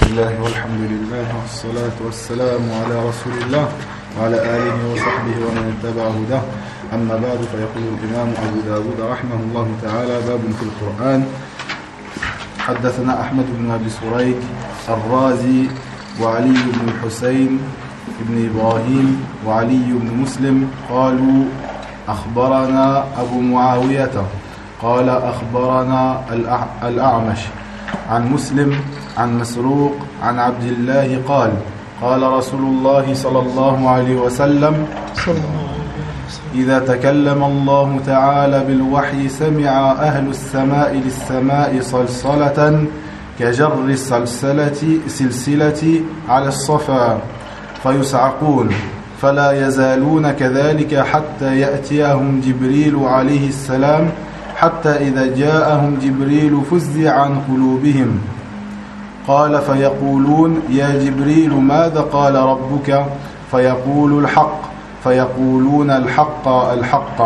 الله والحمد لله والصلاة والسلام على رسول الله وعلى آله وصحبه ومن اتبع هداه. أما بعد، فيقول الإمام أبو داود رحمه الله تعالى: باب في القرآن. حدثنا أحمد بن أبي سريج الرازي وعلي بن الحسين بن إبراهيم وعلي بن مسلم قالوا: أخبرنا أبو معاوية قال: أخبرنا الأعمش عن مسلم عن مسروق عن عبد الله قال: قال رسول الله صلى الله عليه وسلم: إذا تكلم الله تعالى بالوحي سمع أهل السماء للسماء صلصلة كجر السلسلة على الصفا فيصعقون، فلا يزالون كذلك حتى يأتيهم جبريل عليه السلام، حتى إذا جاءهم جبريل فزع عن قلوبهم. قال: فيقولون: يا جبريل ماذا قال ربك؟ فيقول: الحق. فيقولون: الحق الحق.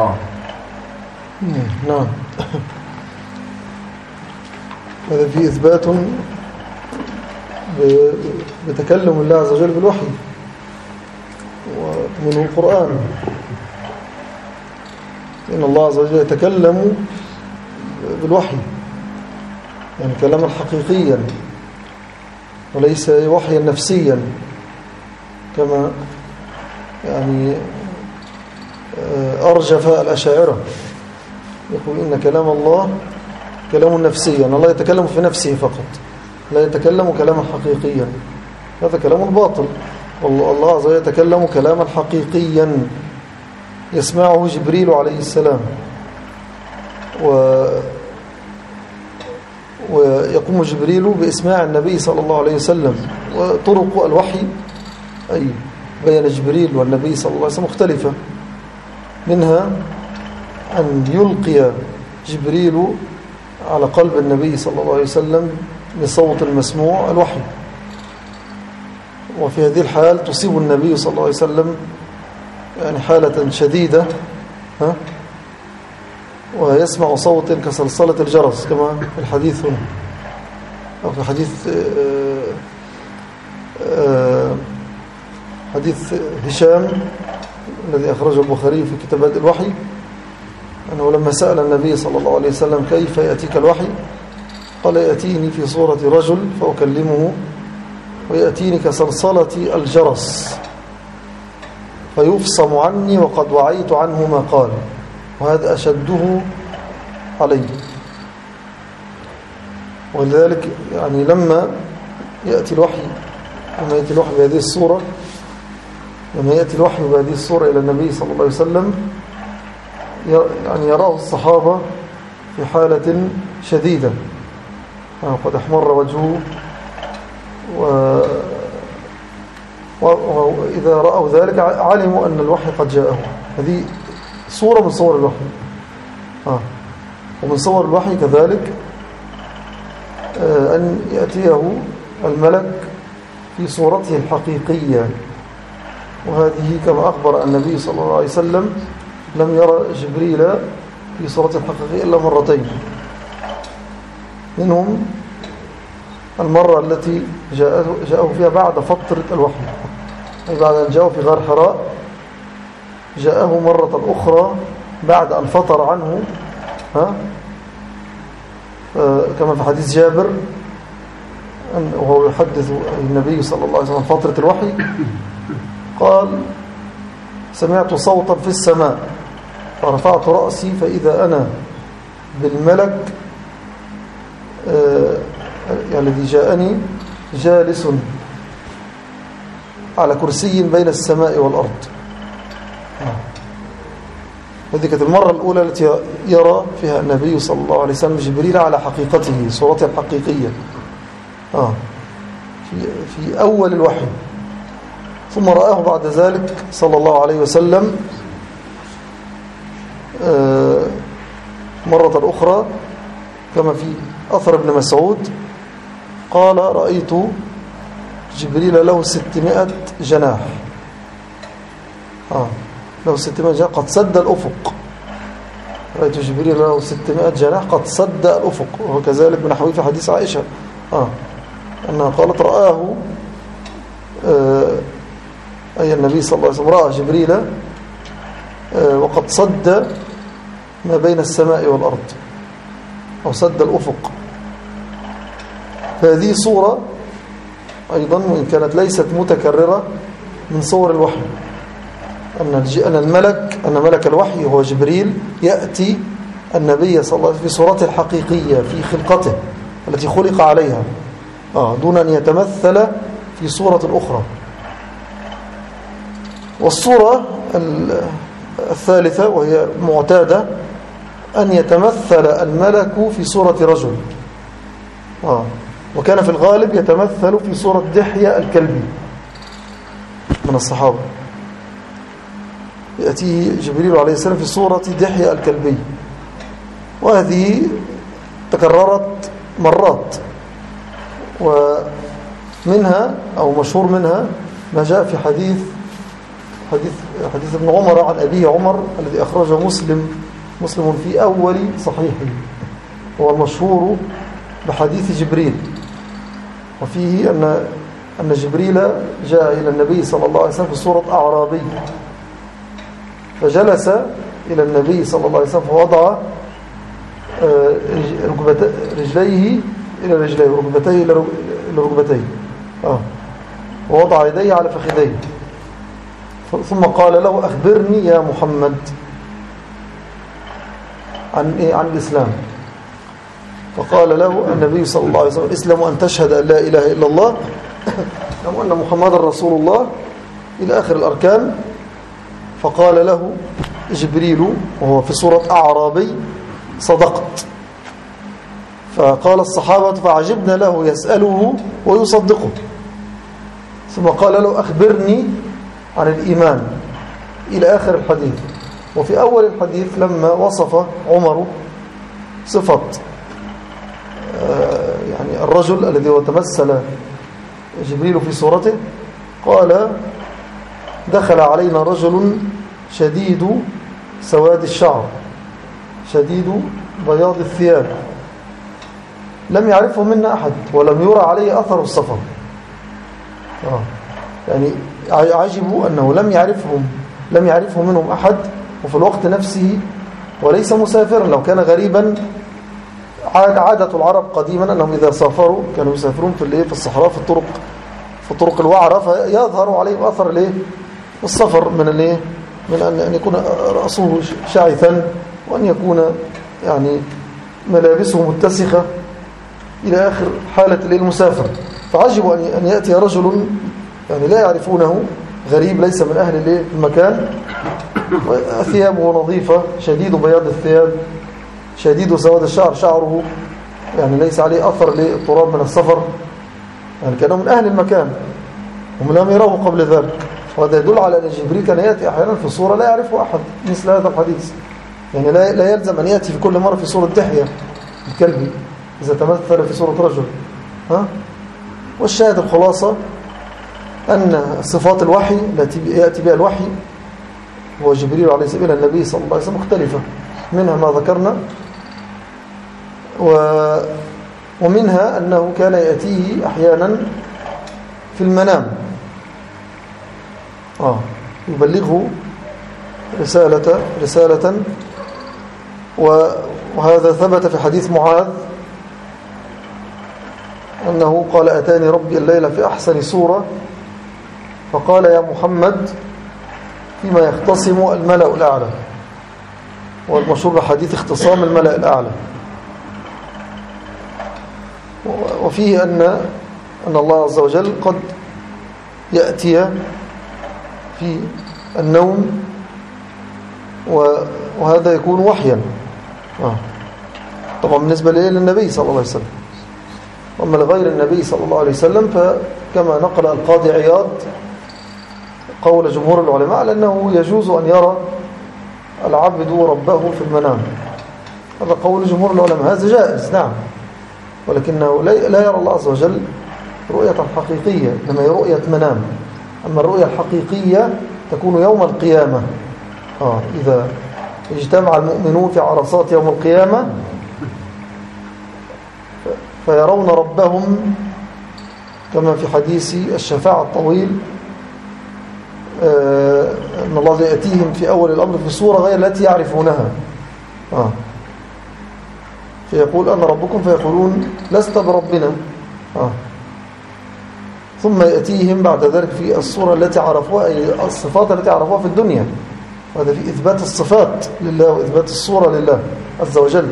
نعم. هذا فيه إثبات بتكلم الله عز وجل بالوحي ومنه القرآن، إن الله عز وجل يتكلم بالوحي، يعني كلاما حقيقيا وليس وحيا نفسيا كما يعني أرجف الأشاعرة، يقول إن كلام الله كلام نفسيا، الله يتكلم في نفسه فقط، لا يتكلم كلاما حقيقيا. هذا كلام باطل. والله عز وجل يتكلم كلاما حقيقيا يسمعه جبريل عليه السلام، ويقوم جبريل بإسماع النبي صلى الله عليه وسلم. وطرق الوحي أي بين جبريل والنبي صلى الله عليه وسلم مختلفة، منها أن يلقي جبريل على قلب النبي صلى الله عليه وسلم بصوت المسموع الوحي، وفي هذه الحال تصيب النبي صلى الله عليه وسلم يعني حالة شديدة، ويسمع صوت كصلصلة الجرس كما في الحديث هنا، أو في حديث هشام الذي أخرجه البخاري في كتاب بدء الوحي، أنه لما سأل النبي صلى الله عليه وسلم: كيف يأتيك الوحي؟ قال: يأتيني في صورة رجل فأكلمه، ويأتيني كصلصلة الجرس فيفصم عني وقد وعيت عنه ما قال، وهذا أشده علي. ولذلك يعني لما يأتي الوحي بهذه الصورة، لما يأتي الوحي بهذه الصورة إلى النبي صلى الله عليه وسلم، يعني يراه الصحابة في حالة شديدة، قد احمر وجهه، وإذا رأوا ذلك علموا أن الوحي قد جاءه. هذه صورة من صور الوحي. ومن صور الوحي كذلك أن يأتيه الملك في صورته الحقيقية، وهذه كما أخبر النبي صلى الله عليه وسلم: لم يرى جبريل في صورته الحقيقية إلا مرتين، منهم المرة التي جاءه فيها بعد فترة الوحي، أي بعد أن جاءه في غار حراء، جاءه مرة أخرى بعد أن فطر عنه، كما في حديث جابر وهو يحدث النبي صلى الله عليه وسلم فترة الوحي، قال: سمعت صوتا في السماء فرفعت رأسي فإذا أنا بالملك الذي جاءني جالس على كرسي بين السماء والأرض. هذه كانت المرة الأولى التي يرى فيها النبي صلى الله عليه وسلم جبريل على حقيقته، صورته الحقيقية، في أول الوحي. ثم رآه بعد ذلك صلى الله عليه وسلم مرة أخرى كما في أثر ابن مسعود، قال: رأيت جبريل له 600 جناح، له 600 جناح قد سد الأفق. رأيت جبريل له 600 جناح قد سد الأفق، وكذلك بنحوه في حديث عائشة. أنها قالت رآه أي النبي صلى الله عليه وسلم رأى جبريل وقد صد ما بين السماء والأرض أو سد الأفق. فهذه صورة أيضا وإن كانت ليست متكررة من صور الوحي، أن ملك الوحي هو جبريل يأتي النبي صلى الله عليه وسلم في صورته الحقيقية في خلقته التي خلق عليها دون أن يتمثل في صورة أخرى. والصورة الثالثة وهي معتادة أن يتمثل الملك في صورة رجل، وكان في الغالب يتمثل في صورة دحية الكلبي من الصحابة، يأتيه جبريل عليه السلام في صورة دحية الكلبي، وهذه تكررت مرات، ومنها أو مشهور منها ما جاء في حديث ابن عمر عن أبيه عمر الذي أخرجه مسلم في أول صحيحه، هو المشهور بحديث جبريل، وفيه أن جبريل جاء إلى النبي صلى الله عليه وسلم في صورة أعرابي، فجلس إلى النبي صلى الله عليه وسلم فوضع رجليه إلى رجليه وركبتيه إلى ركبتيه، ووضع يديه على فخذيه، ثم قال له أخبرني يا محمد عن الإسلام. فقال له النبي صلى الله عليه وسلم الإسلام أن تشهد أن لا إله إلا الله وأن محمد رسول الله إلى آخر الأركان. فقال له جبريل وهو في صورة أعرابي صدقت. فقال الصحابة فعجبنا له يسأله ويصدقه، ثم قال له أخبرني عن الإيمان إلى آخر الحديث. وفي أول الحديث لما وصف عمر صفة يعني الرجل الذي هو تمثل جبريل في صورته قال دخل علينا رجل شديد سواد الشعر شديد بياض الثياب لم يعرفه منا أحد ولم يرى عليه أثر السفر. يعني عجبوا أنه لم يعرفه منهم أحد، وفي الوقت نفسه وليس مسافرا. لو كان غريبا عادة العرب قديما أنهم إذا سافروا كانوا يسافرون في الصحراء في الطرق الوعرة، فيظهر عليهم أثر السفر من أن يكون رأسه شاعثا وأن يكون يعني ملابسه متسخة إلى آخر حالة المسافر. فعجبوا أن يأتي رجل يعني لا يعرفونه، غريب ليس من أهل المكان، ثيابه نظيفة شديد بياض الثياب شديد سواد الشعر، شعره يعني ليس عليه أثر للتراب من السفر، يعني كانوا من أهل المكان هم لم يروه قبل ذلك. وهذا يدل على أن جبريل كان يأتي أحيانا في صورة لا يعرفه أحد مثل هذا الحديث. يعني لا يلزم أن يأتي في كل مرة في صورة دحية الكلبي إذا تمثل في صورة رجل. والشاهد الخلاصة أن صفات الوحي التي يأتي بها الوحي هو جبريل عليه السلام إلى النبي صلى الله عليه وسلم مختلفة، منها ما ذكرنا، ومنها أنه كان يأتيه أحيانا في المنام يبلغه رسالة وهذا ثبت في حديث معاذ أنه قال أتاني ربي الليلة في أحسن صورة فقال يا محمد فيما يختصم الملأ الأعلى، والمشهور بحديث اختصام الملأ الأعلى. وفيه أن الله عز وجل قد يأتي في النوم وهذا يكون وحيا طبعا بالنسبة للنبي صلى الله عليه وسلم. أما لغير النبي صلى الله عليه وسلم فكما نقل القاضي عياض قول جمهور العلماء على أنه يجوز أن يرى العبد ربه في المنام. هذا قول جمهور العلماء، هذا جائز نعم، ولكنه لا يرى الله عز وجل رؤية حقيقية، إنما هي رؤية منام. أما الرؤية الحقيقية تكون يوم القيامة إذا اجتمع المؤمنون في عرصات يوم القيامة فيرون ربهم كما في حديث الشفاعة الطويل أن الله يأتيهم في أول الأمر في صورة غير التي يعرفونها فيقول أنا ربكم فيقولون لست بربنا ثم يأتيهم بعد ذلك في الصورة التي عرفوها أي الصفات التي عرفوها في الدنيا. وهذا في إثبات الصفات لله وإثبات الصورة لله عز وجل،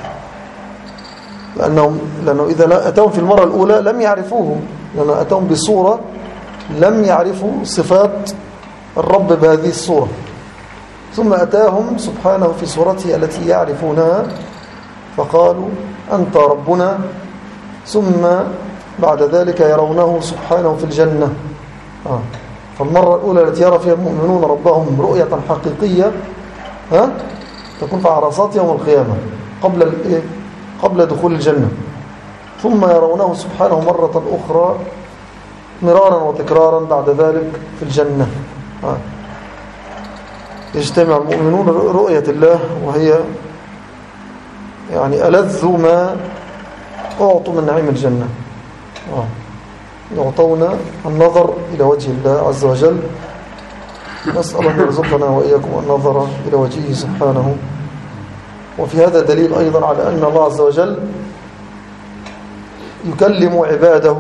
لأنه إذا أتوهم في المرة الأولى لم يعرفوه، لأنه أتوهم بصورة لم يعرفوا صفات الرب بهذه الصورة، ثم أتاهم سبحانه في صورته التي يعرفونها فقالوا أنت ربنا، ثم بعد ذلك يرونه سبحانه في الجنة. فالمرة الأولى التي يرى فيها المؤمنون ربهم رؤية حقيقية تكون في عرصات يوم القيامة قبل دخول الجنة، ثم يرونه سبحانه مرة أخرى مرارا وتكرارا بعد ذلك في الجنة. يجتمع المؤمنون رؤية الله، وهي يعني ألذ ما أعطوا من نعيم الجنة. يعطون النظر إلى وجه الله عز وجل. نسأل أن يرزقنا وإياكم النظر إلى وجهه سبحانه. وفي هذا دليل أيضا على أن الله عز وجل يكلم عباده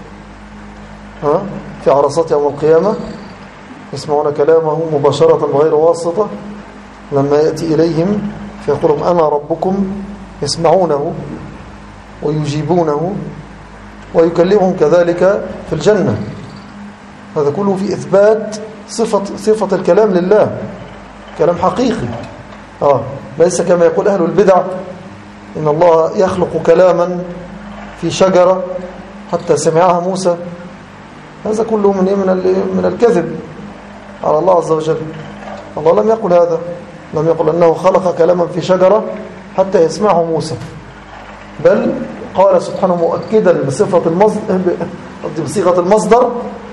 في عرصات يوم القيامة، يسمعون كلامه مباشرة بغير واسطة. لما يأتي إليهم فيقولون أنا ربكم، يسمعونه ويجيبونه، ويكلمهم كذلك في الجنة. هذا كله في إثبات صفة الكلام لله، كلام حقيقي. ليس كما يقول أهل البدع إن الله يخلق كلاما في شجرة حتى سمعها موسى. هذا كله من الكذب على الله عز وجل. الله لم يقل هذا، لم يقل أنه خلق كلاما في شجرة حتى يسمعه موسى، بل قال سبحانه مؤكدا بصيغة المصدر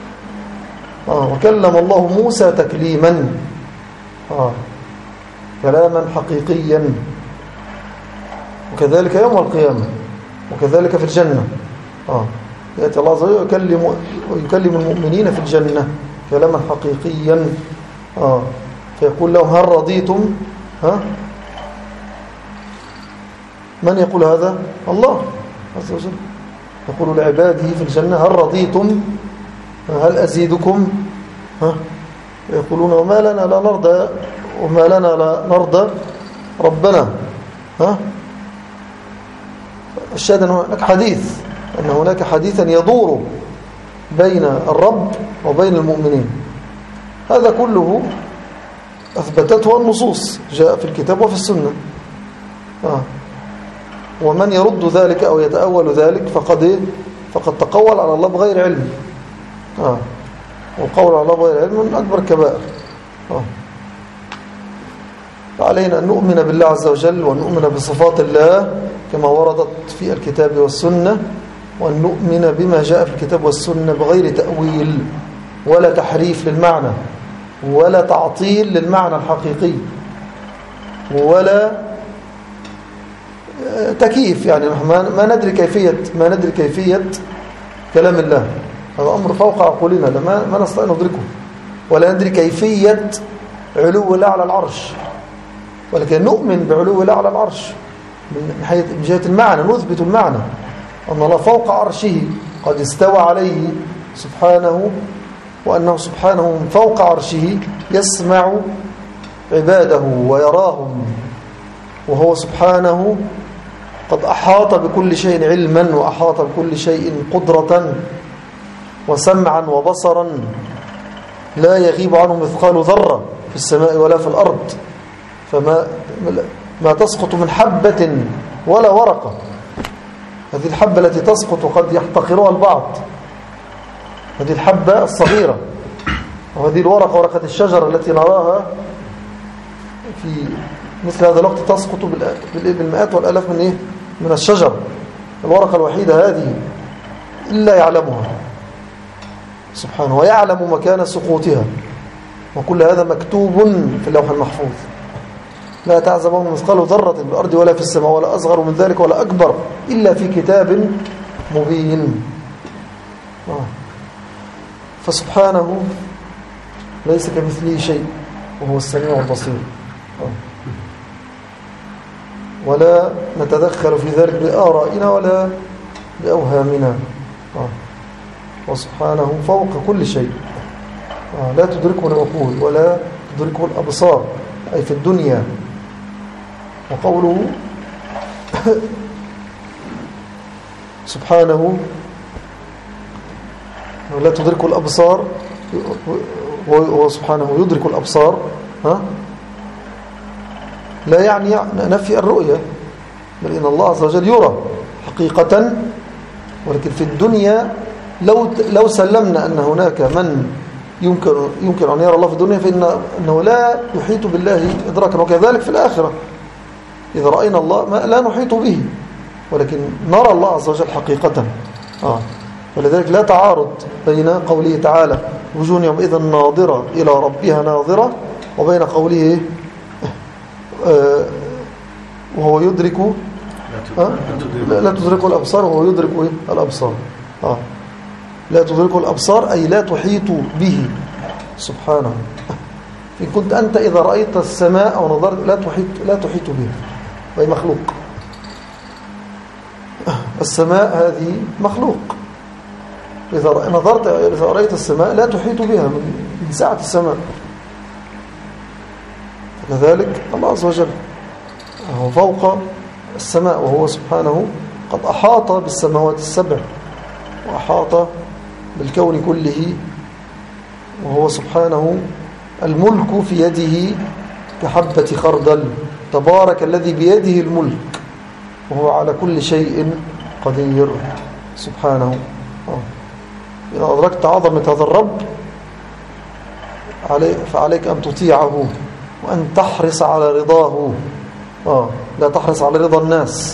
وكلم الله موسى تكليما، كلاما حقيقيا. وكذلك يوم القيامة، وكذلك في الجنة يأتي الله عز وجل ويكلم المؤمنين في الجنة كلاما حقيقيا. فيقول لهم هل رضيتم؟ من يقول هذا؟ الله عز وجل يقول لعباده في الجنة هل رضيتم؟ هل أزيدكم؟ يقولون وما لنا لا نرضى ربنا. الشاهد أن هناك حديث، أن هناك حديثا يدور بين الرب وبين المؤمنين. هذا كله أثبتته النصوص، جاء في الكتاب وفي السنة. ومن يرد ذلك أو يتأول ذلك فقد تقول على الله بغير علم. والقول على الله بغير علم من أكبر الكبائر. فعلينا أن نؤمن بالله عز وجل، وأن نؤمن بصفات الله كما وردت في الكتاب والسنة، وأن نؤمن بما جاء في الكتاب والسنة بغير تأويل ولا تحريف للمعنى ولا تعطيل للمعنى الحقيقي ولا تكييف. يعني ما ندري كيفية كلام الله، هذا أمر فوق عقولنا، ما نستطيع ندركه. ولا ندري كيفية علو الله على العرش، ولكن نؤمن بعلو الله على العرش من جهة المعنى، نثبت المعنى أن الله فوق عرشه قد استوى عليه سبحانه، وأنه سبحانه من فوق عرشه يسمع عباده ويراهم، وهو سبحانه قد أحاط بكل شيء علما، وأحاط بكل شيء قدرة وسمعا وبصرا، لا يغيب عنه مثقال ذرة في السماء ولا في الأرض. فما تسقط من حبة ولا ورقة. هذه الحبة التي تسقط قد يحتقرها البعض، هذه الحبة الصغيرة، وهذه الورقة، ورقة الشجرة التي نراها في مثل هذا الوقت تسقط بالمئات والآلاف من الشجر. الورقة الوحيدة هذه إلا يعلمها سبحانه، ويعلم مكان سقوطها، وكل هذا مكتوب في اللوح المحفوظ. لا تعزب عنه مثقال ذرة في الأرض ولا في السماء، ولا أصغر من ذلك ولا أكبر إلا في كتاب مبين. فسبحانه ليس كمثله شيء وهو السميع البصير. ولا نتدخل في ذلك بآرائنا ولا بأوهامنا. وسبحانه فوق كل شيء، لا تدركه العقول ولا تدركه الأبصار، أي في الدنيا. وقوله سبحانه لا تدركه الأبصار، وسبحانه يدرك الأبصار، لا يعني نفي الرؤية، بل إن الله عز وجل يرى حقيقة. ولكن في الدنيا لو سلمنا أن هناك من يمكن أن يرى الله في الدنيا، فإنه لا يحيط بالله إدراكا. وكذلك في الآخرة إذا رأينا الله لا نحيط به، ولكن نرى الله عز وجل حقيقة. فلذلك لا تعارض بين قوله تعالى وجوه يومئذ ناظرة إلى ربها ناظرة، وبين قوله وهو يدرك لا تدرك الأبصار وهو يدرك الأبصار. لا تدرك الأبصار أي لا تحيط به سبحانه. إن كنت أنت إذا رأيت السماء أو نظرت لا تحيط بها، وهي مخلوق. السماء هذه مخلوق، إذا نظرت إذا رأيت السماء لا تحيط بها من سعة السماء. لذلك الله عز وجل هو فوق السماء، وهو سبحانه قد أحاط بالسماوات السبع وأحاط بالكون كله. وهو سبحانه الملك في يده كحبة خردل، تبارك الذي بيده الملك وهو على كل شيء قدير سبحانه. إذا أدركت عظمة هذا الرب فعليك أن تطيعه وأن تحرص على رضاه. لا تحرص على رضا الناس.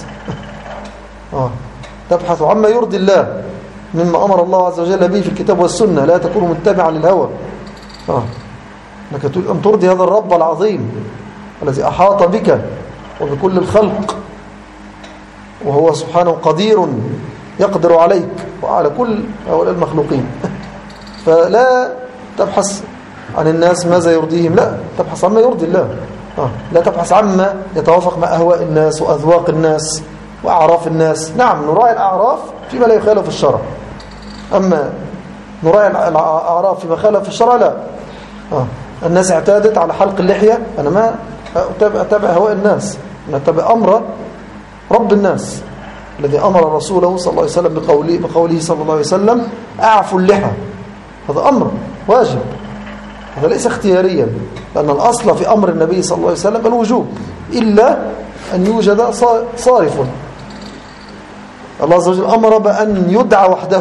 تبحث عما يرضي الله مما أمر الله عز وجل به في الكتاب والسنة، لا تكون متبعا للهوى. أنك تريد أن ترضي هذا الرب العظيم الذي أحاط بك وبكل الخلق، وهو سبحانه قدير يقدر عليك وعلى كل هؤلاء المخلوقين. فلا تبحث عن الناس ماذا يرضيهم، لا تبحث عما يرضي الله. لا تبحث عما يتوافق مع أهواء الناس وأذواق الناس وأعراف الناس. نعم نراعي الأعراف فيما لا يخالف الشرع، أما نراعي الأعراف فيما خالف الشرع لا. الناس اعتادت على حلق اللحية، أنا ما أتبع هواء الناس، أنا أتبع أمر رب الناس الذي أمر رسوله صلى الله عليه وسلم بقوله صلى الله عليه وسلم أعفوا اللحى. هذا أمر واجب، هذا ليس اختياريا، لأن الأصل في أمر النبي صلى الله عليه وسلم الوجوب، إلا أن يوجد صارف. الله عز وجل أمر بأن يدعى وحده،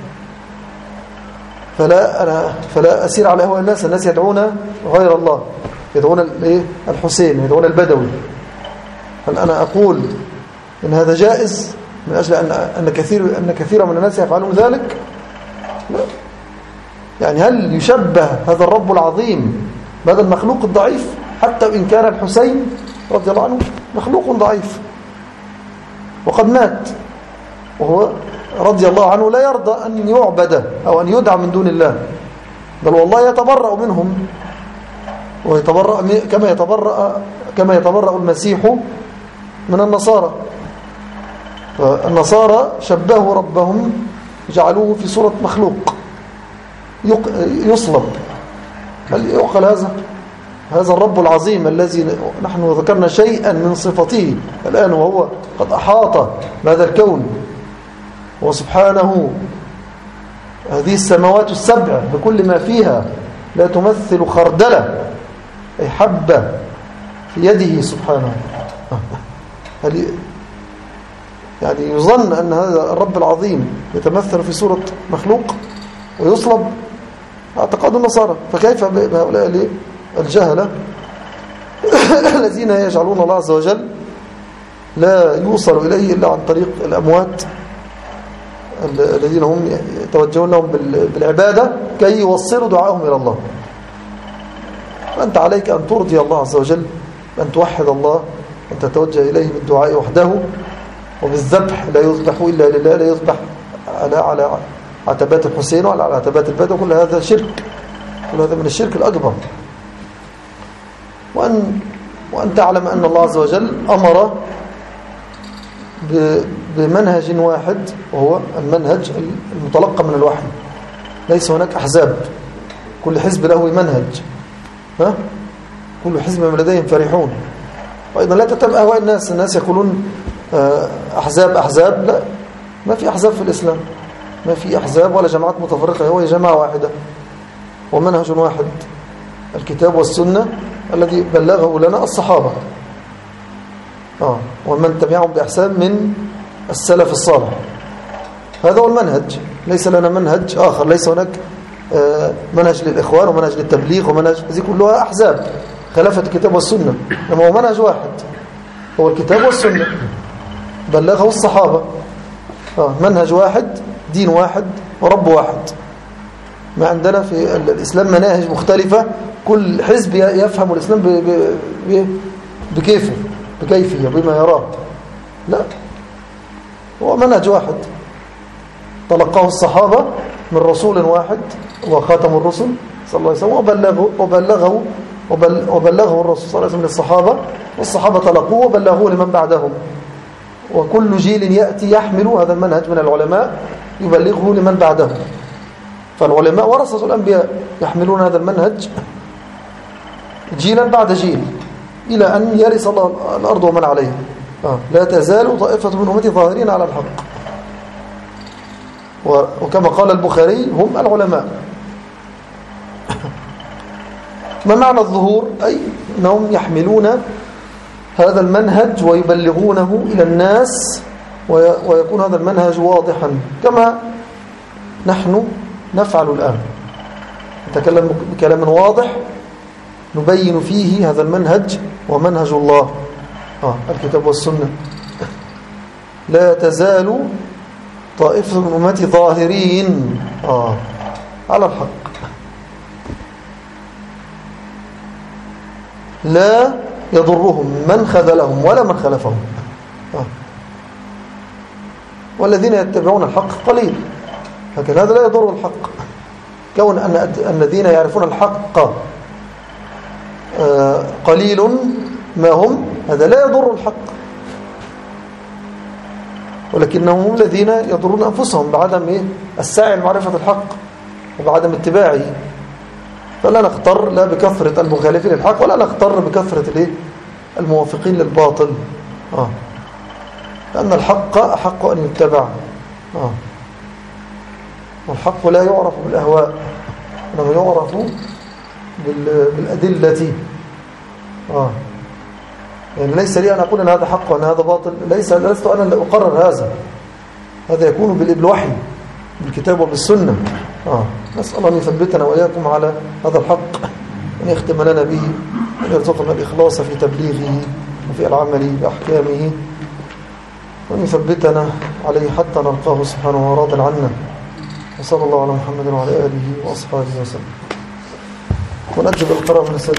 فلا أسير على أهواء الناس. الناس يدعون غير الله، يدعون الحسين، يدعون البدوي. هل أنا أقول إن هذا جائز من أجل أن كثير من الناس يفعلون ذلك؟ لا. يعني هل يشبه هذا الرب العظيم بهذا المخلوق الضعيف؟ حتى وإن كان الحسين رضي الله عنه مخلوق ضعيف وقد مات، وهو رضي الله عنه لا يرضى أن يعبد أو أن يدعى من دون الله، بل والله يتبرأ منهم، ويتبرأ كما يتبرأ المسيح من النصارى. فالنصارى شبهوا ربهم، جعلوه في صورة مخلوق يصلب. هل يعقل هذا الرب العظيم الذي نحن ذكرنا شيئا من صفته الآن، وهو قد أحاط بهذا الكون، وسبحانه هذه السماوات السبع بكل ما فيها لا تمثل خردلة، أي حبة في يده سبحانه. هل يعني يظن أن هذا الرب العظيم يتمثل في صورة مخلوق ويصلب؟ اعتقاد النصارى. فكيف بهؤلاء الجهلة الذين يجعلون الله عز وجل لا يوصل إليه إلا عن طريق الأموات الذين هم يتوجهون لهم بالعبادة كي يوصلوا دعاءهم إلى الله. فأنت عليك أن ترضي الله عز وجل، أن توحد الله، أن تتوجه إليه بالدعاء وحده، وبالذبح لا يذبح إلا لله، لا يذبح عتبات الحسين وعلى عتبات البيت، وكل هذا شرك، كل هذا من الشرك الأكبر. وأن تعلم أن الله عز وجل أمر بمنهج واحد، وهو المنهج المتلقى من الوحي. ليس هناك أحزاب، كل حزب له منهج، كل حزب لديهم فرحون. وأيضا لا تتبع أهواء الناس يقولون أحزاب، لا، ما في أحزاب في الإسلام، ما في أحزاب ولا جماعات متفرقة، هو جماعة واحدة ومنهج واحد، الكتاب والسنة الذي بلغه لنا الصحابة ومن تبعهم بإحسان من السلف الصالح. هذا هو المنهج، ليس لنا منهج آخر، ليس هناك منهج للإخوان ومنهج للتبليغ ومنهج، هذه كلها أحزاب خلافة الكتاب والسنة. إنما هو منهج واحد، هو الكتاب والسنة بلغه الصحابة. منهج واحد، دين واحد، ورب واحد. ما عندنا في الإسلام مناهج مختلفة، كل حزب يفهم الإسلام بكيفية بما يراه. لا، هو منهج واحد تلقاه الصحابة من رسول واحد وخاتم الرسل صلى الله عليه وسلم، وبلغه الرسول صلى الله عليه وسلم للصحابة، والصحابة تلقوه وبلغوه لمن بعدهم. وكل جيل يأتي يحمل هذا المنهج من العلماء يبلغه لمن بعدهم. فالعلماء ورثة الأنبياء، يحملون هذا المنهج جيلا بعد جيل إلى أن يرث الله الأرض ومن عليها. لا تزال طائفة من أمتي ظاهرين على الحق. وكما قال البخاري هم العلماء. ما معنى الظهور؟ أي أنهم يحملون هذا المنهج ويبلغونه إلى الناس، ويكون هذا المنهج واضحا كما نحن نفعل الآن، نتكلم بكلام واضح نبين فيه هذا المنهج ومنهج الله، الكتاب والسنة. لا تزال طائفة من أمتي ظاهرين على الحق، لا يضرهم من خذلهم ولا من خلفهم. والذين يتبعون الحق قليل، لكن هذا لا يضر الحق. كون أن الذين يعرفون الحق قليل ما هم، هذا لا يضر الحق، ولكنهم الذين يضرون أنفسهم بعدم السعي لمعرفة الحق وبعدم اتباعه. فلا نختار لا بكثرة المخالفين للحق ولا نختار بكثرة الموافقين للباطل، لأن الحق أحق أن يتبع. والحق لا يعرف بالأهواء، إنما يعرف بالأدلة. يعني ليس لي أن أقول أن هذا حق وأن هذا باطل، لست أنا اللي أقرر هذا يكون بالوحي بالكتاب وبالسنة. نسأل أن يثبتنا وإياكم على هذا الحق، أن يختم لنا به، أن يرزقنا الإخلاص في تبليغه وفي العمل بأحكامه، وأن يثبتنا عليه حتى نلقاه سبحانه وراض عنا. وصلى الله على محمد وعلى آله وأصحابه وسلم. ونجب القراءة من السبيل.